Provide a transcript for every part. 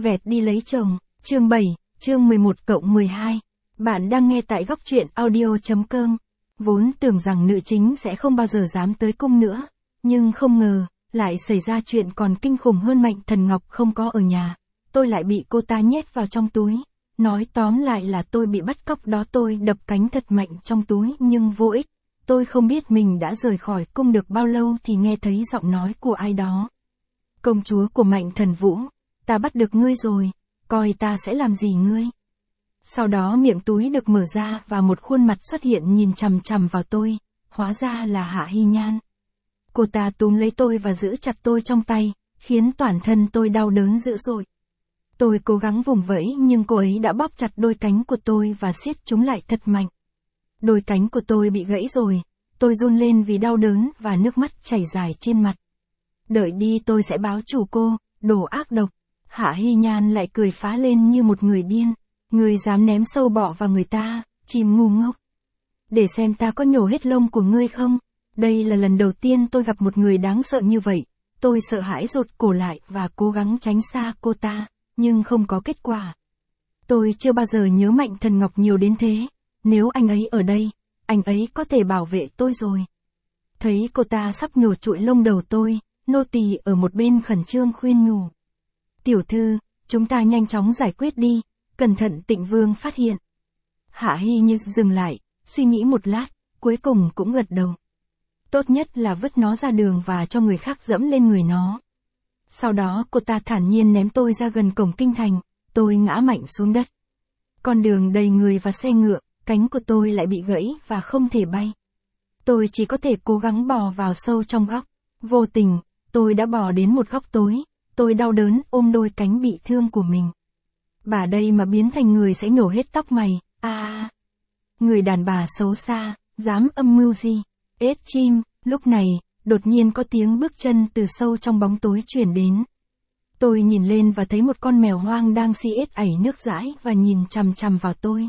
Vẹt đi lấy chồng, chương 7, chương 11/12. Bạn đang nghe tại góc truyện audio.com. Vốn tưởng rằng nữ chính sẽ không bao giờ dám tới cung nữa, nhưng không ngờ, lại xảy ra chuyện còn kinh khủng hơn. Mạnh Thần Ngọc không có ở nhà, tôi lại bị cô ta nhét vào trong túi. Nói tóm lại là tôi bị bắt cóc đó. Tôi đập cánh thật mạnh trong túi nhưng vô ích. Tôi không biết mình đã rời khỏi cung được bao lâu thì nghe thấy giọng nói của ai đó. Công chúa của Mạnh Thần Vũ, ta bắt được ngươi rồi, coi ta sẽ làm gì ngươi. Sau đó miệng túi được mở ra và một khuôn mặt xuất hiện nhìn chằm chằm vào tôi, hóa ra là Hạ Hy Nhan. Cô ta túm lấy tôi và giữ chặt tôi trong tay, khiến toàn thân tôi đau đớn dữ dội. Tôi cố gắng vùng vẫy nhưng cô ấy đã bóp chặt đôi cánh của tôi và siết chúng lại thật mạnh. Đôi cánh của tôi bị gãy rồi, tôi run lên vì đau đớn và nước mắt chảy dài trên mặt. Đợi đi, tôi sẽ báo chủ cô, đồ ác độc. Hạ Hy Nhan lại cười phá lên như một người điên. Ngươi dám ném sâu bọ vào người ta, chim ngu ngốc. Để xem ta có nhổ hết lông của ngươi không. Đây là lần đầu tiên tôi gặp một người đáng sợ như vậy. Tôi sợ hãi rụt cổ lại và cố gắng tránh xa cô ta, nhưng không có kết quả. Tôi chưa bao giờ nhớ Mạnh Thần Ngọc nhiều đến thế. Nếu anh ấy ở đây, anh ấy có thể bảo vệ tôi rồi. Thấy cô ta sắp nhổ trụi lông đầu tôi, nô tỳ ở một bên khẩn trương khuyên nhủ. Tiểu thư, chúng ta nhanh chóng giải quyết đi, cẩn thận Tịnh Vương phát hiện. Hạ Hy như dừng lại, suy nghĩ một lát, cuối cùng cũng gật đầu. Tốt nhất là vứt nó ra đường và cho người khác dẫm lên người nó. Sau đó cô ta thản nhiên ném tôi ra gần cổng kinh thành, tôi ngã mạnh xuống đất. Con đường đầy người và xe ngựa, cánh của tôi lại bị gãy và không thể bay. Tôi chỉ có thể cố gắng bò vào sâu trong góc. Vô tình, tôi đã bò đến một góc tối, tôi đau đớn ôm đôi cánh bị thương của mình. Bà đây mà biến thành người sẽ nhổ hết tóc mày, Người đàn bà xấu xa, dám âm mưu gì? Ết chim, lúc này, đột nhiên có tiếng bước chân từ sâu trong bóng tối truyền đến. Tôi nhìn lên và thấy một con mèo hoang đang si ết ảy nước dãi và nhìn chằm chằm vào tôi.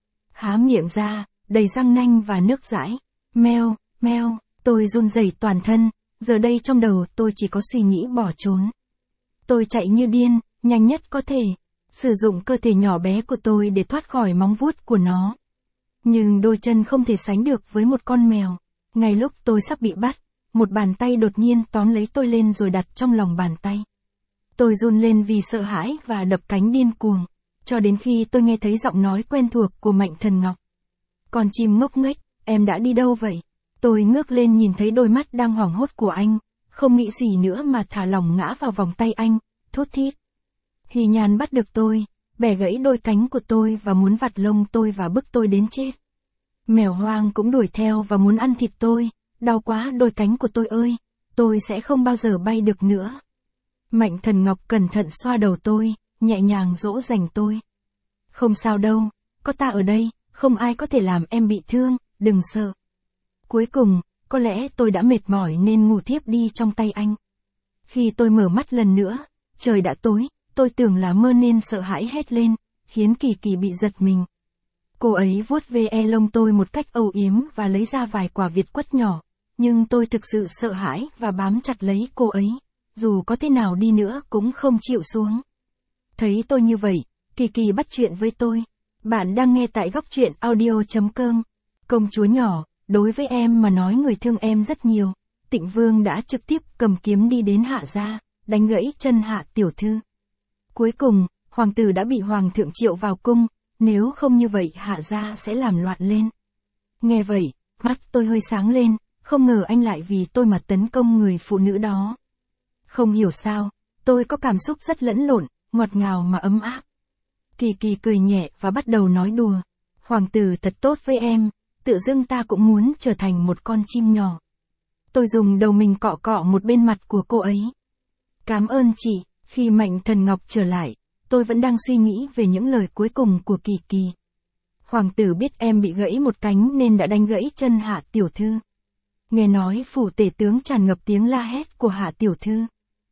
Há miệng ra, đầy răng nanh và nước dãi. Meo, meo, tôi run rẩy toàn thân, giờ đây trong đầu tôi chỉ có suy nghĩ bỏ trốn. Tôi chạy như điên, nhanh nhất có thể, sử dụng cơ thể nhỏ bé của tôi để thoát khỏi móng vuốt của nó. Nhưng đôi chân không thể sánh được với một con mèo. Ngay lúc tôi sắp bị bắt, một bàn tay đột nhiên tóm lấy tôi lên rồi đặt trong lòng bàn tay. Tôi run lên vì sợ hãi và đập cánh điên cuồng, cho đến khi tôi nghe thấy giọng nói quen thuộc của Mạnh Thần Ngọc. Con chim ngốc nghếch, em đã đi đâu vậy? Tôi ngước lên nhìn thấy đôi mắt đang hoảng hốt của anh, không nghĩ gì nữa mà thả lỏng ngã vào vòng tay anh, thút thít. Hy Nhan bắt được tôi, bẻ gãy đôi cánh của tôi và muốn vặt lông tôi và bức tôi đến chết. Mèo hoang cũng đuổi theo và muốn ăn thịt tôi, đau quá đôi cánh của tôi ơi, tôi sẽ không bao giờ bay được nữa. Mạnh Thần Ngọc cẩn thận xoa đầu tôi, nhẹ nhàng dỗ dành tôi. Không sao đâu, có ta ở đây, không ai có thể làm em bị thương, đừng sợ. Cuối cùng, có lẽ tôi đã mệt mỏi nên ngủ thiếp đi trong tay anh. Khi tôi mở mắt lần nữa, trời đã tối, tôi tưởng là mơ nên sợ hãi hét lên, khiến Kỳ Kỳ bị giật mình. Cô ấy vuốt ve lông tôi một cách âu yếm và lấy ra vài quả việt quất nhỏ, nhưng tôi thực sự sợ hãi và bám chặt lấy cô ấy, dù có thế nào đi nữa cũng không chịu xuống. Thấy tôi như vậy, Kỳ Kỳ bắt chuyện với tôi. Bạn đang nghe tại góc truyện audio.com. Công chúa nhỏ, đối với em mà nói người thương em rất nhiều. Tịnh Vương đã trực tiếp cầm kiếm đi đến Hạ gia, đánh gãy chân Hạ tiểu thư. Cuối cùng, hoàng tử đã bị hoàng thượng triệu vào cung, nếu không như vậy Hạ gia sẽ làm loạn lên. Nghe vậy, mắt tôi hơi sáng lên, không ngờ anh lại vì tôi mà tấn công người phụ nữ đó. Không hiểu sao, tôi có cảm xúc rất lẫn lộn, ngọt ngào mà ấm áp. Kỳ Kỳ cười nhẹ và bắt đầu nói đùa. Hoàng tử thật tốt với em, tự dưng ta cũng muốn trở thành một con chim nhỏ. Tôi dùng đầu mình cọ cọ một bên mặt của cô ấy. Cảm ơn chị. Khi Mạnh Thần Ngọc trở lại, tôi vẫn đang suy nghĩ về những lời cuối cùng của Kỳ Kỳ. Hoàng tử biết em bị gãy một cánh nên đã đánh gãy chân Hạ tiểu thư. Nghe nói phủ tể tướng tràn ngập tiếng la hét của Hạ tiểu thư.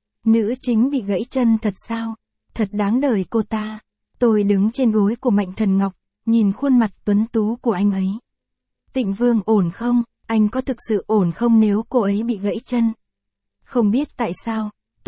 Nữ chính bị gãy chân thật sao? Thật đáng đời cô ta. Tôi đứng trên gối của Mạnh Thần Ngọc, nhìn khuôn mặt tuấn tú của anh ấy. Tịnh Vương ổn không? Anh có thực sự ổn không nếu cô ấy bị gãy chân? Không biết tại sao,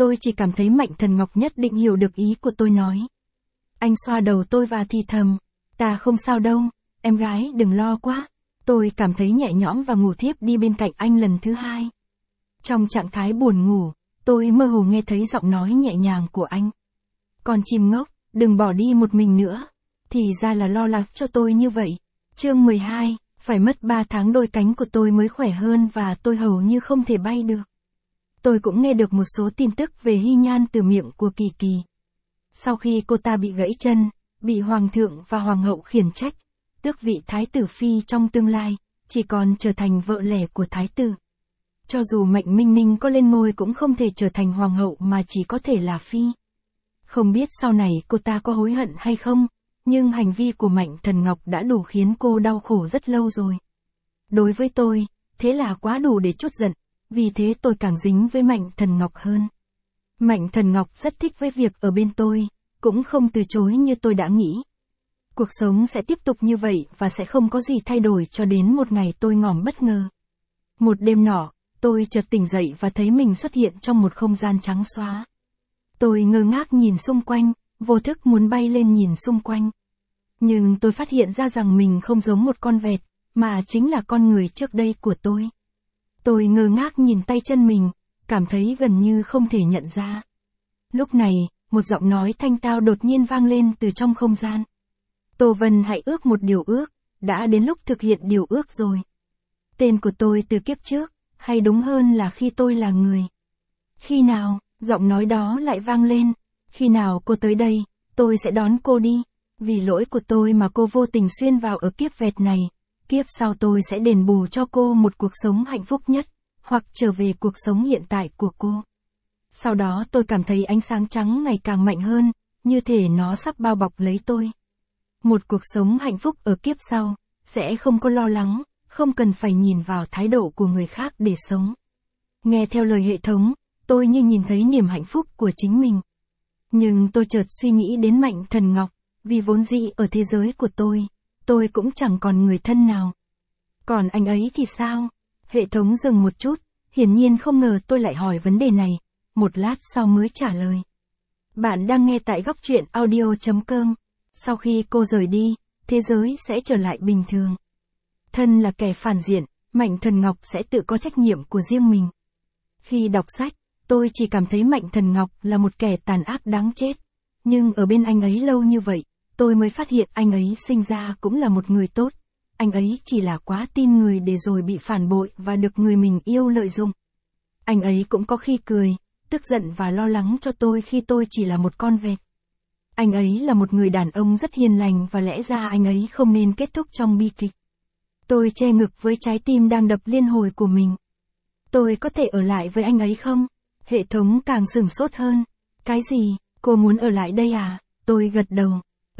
tôi chỉ cảm thấy Mạnh Thần Ngọc nhất định hiểu được ý của tôi nói. Anh xoa đầu tôi và thì thầm, ta không sao đâu, em gái đừng lo quá. Tôi cảm thấy nhẹ nhõm và ngủ thiếp đi bên cạnh anh lần thứ hai. Trong trạng thái buồn ngủ, tôi mơ hồ nghe thấy giọng nói nhẹ nhàng của anh. Con chim ngốc, đừng bỏ đi một mình nữa. Thì ra là lo lắng cho tôi như vậy. Chương 12, phải mất 3 tháng đôi cánh của tôi mới khỏe hơn và tôi hầu như không thể bay được. Tôi cũng nghe được một số tin tức về Hy Nhan từ miệng của Kỳ Kỳ. Sau khi cô ta bị gãy chân, bị hoàng thượng và hoàng hậu khiển trách, tước vị thái tử phi trong tương lai, chỉ còn trở thành vợ lẽ của thái tử. Cho dù Mạnh Minh Ninh có lên ngôi cũng không thể trở thành hoàng hậu mà chỉ có thể là phi. Không biết sau này cô ta có hối hận hay không, nhưng hành vi của Mạnh Thần Ngọc đã đủ khiến cô đau khổ rất lâu rồi. Đối với tôi, thế là quá đủ để trút giận, vì thế tôi càng dính với Mạnh Thần Ngọc hơn. Mạnh Thần Ngọc rất thích với việc ở bên tôi, cũng không từ chối như tôi đã nghĩ. Cuộc sống sẽ tiếp tục như vậy và sẽ không có gì thay đổi cho đến một ngày tôi ngỏm bất ngờ. Một đêm nọ, tôi chợt tỉnh dậy và thấy mình xuất hiện trong một không gian trắng xóa. Tôi ngơ ngác nhìn xung quanh, vô thức muốn bay lên nhìn xung quanh. Nhưng tôi phát hiện ra rằng mình không giống một con vẹt, mà chính là con người trước đây của tôi. Tôi ngơ ngác nhìn tay chân mình, cảm thấy gần như không thể nhận ra. Lúc này, một giọng nói thanh tao đột nhiên vang lên từ trong không gian. Tô Vân hãy ước một điều ước, đã đến lúc thực hiện điều ước rồi. Tên của tôi từ kiếp trước, hay đúng hơn là khi tôi là người. Khi nào, giọng nói đó lại vang lên, khi nào cô tới đây, tôi sẽ đón cô đi. Vì lỗi của tôi mà cô vô tình xuyên vào ở kiếp vẹt này, kiếp sau tôi sẽ đền bù cho cô một cuộc sống hạnh phúc nhất, hoặc trở về cuộc sống hiện tại của cô. Sau đó tôi cảm thấy ánh sáng trắng ngày càng mạnh hơn, như thể nó sắp bao bọc lấy tôi. Một cuộc sống hạnh phúc ở kiếp sau, sẽ không có lo lắng, không cần phải nhìn vào thái độ của người khác để sống. Nghe theo lời hệ thống, tôi như nhìn thấy niềm hạnh phúc của chính mình. Nhưng tôi chợt suy nghĩ đến Mạnh Thần Ngọc, vì vốn dĩ ở thế giới của tôi cũng chẳng còn người thân nào. Còn anh ấy thì sao? Hệ thống dừng một chút, hiển nhiên không ngờ tôi lại hỏi vấn đề này, một lát sau mới trả lời. Bạn đang nghe tại góc truyện audio.com. Sau khi cô rời đi, thế giới sẽ trở lại bình thường. Thân là kẻ phản diện, Mạnh Thần Ngọc sẽ tự có trách nhiệm của riêng mình. Khi đọc sách, tôi chỉ cảm thấy Mạnh Thần Ngọc là một kẻ tàn ác đáng chết. Nhưng ở bên anh ấy lâu như vậy, tôi mới phát hiện anh ấy sinh ra cũng là một người tốt. Anh ấy chỉ là quá tin người để rồi bị phản bội và được người mình yêu lợi dụng. Anh ấy cũng có khi cười, tức giận và lo lắng cho tôi khi tôi chỉ là một con vẹt. Anh ấy là một người đàn ông rất hiền lành và lẽ ra anh ấy không nên kết thúc trong bi kịch. Tôi che ngực với trái tim đang đập liên hồi của mình. Tôi có thể ở lại với anh ấy không? Hệ thống càng sửng sốt hơn. Cái gì? Cô muốn ở lại đây à? Tôi gật đầu.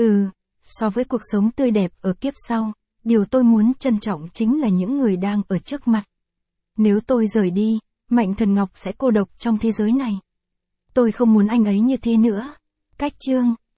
So với cuộc sống tươi đẹp ở kiếp sau, điều tôi muốn trân trọng chính là những người đang ở trước mặt. Nếu tôi rời đi, Mạnh Thần Ngọc sẽ cô độc trong thế giới này. Tôi không muốn anh ấy như thế nữa. Cách chương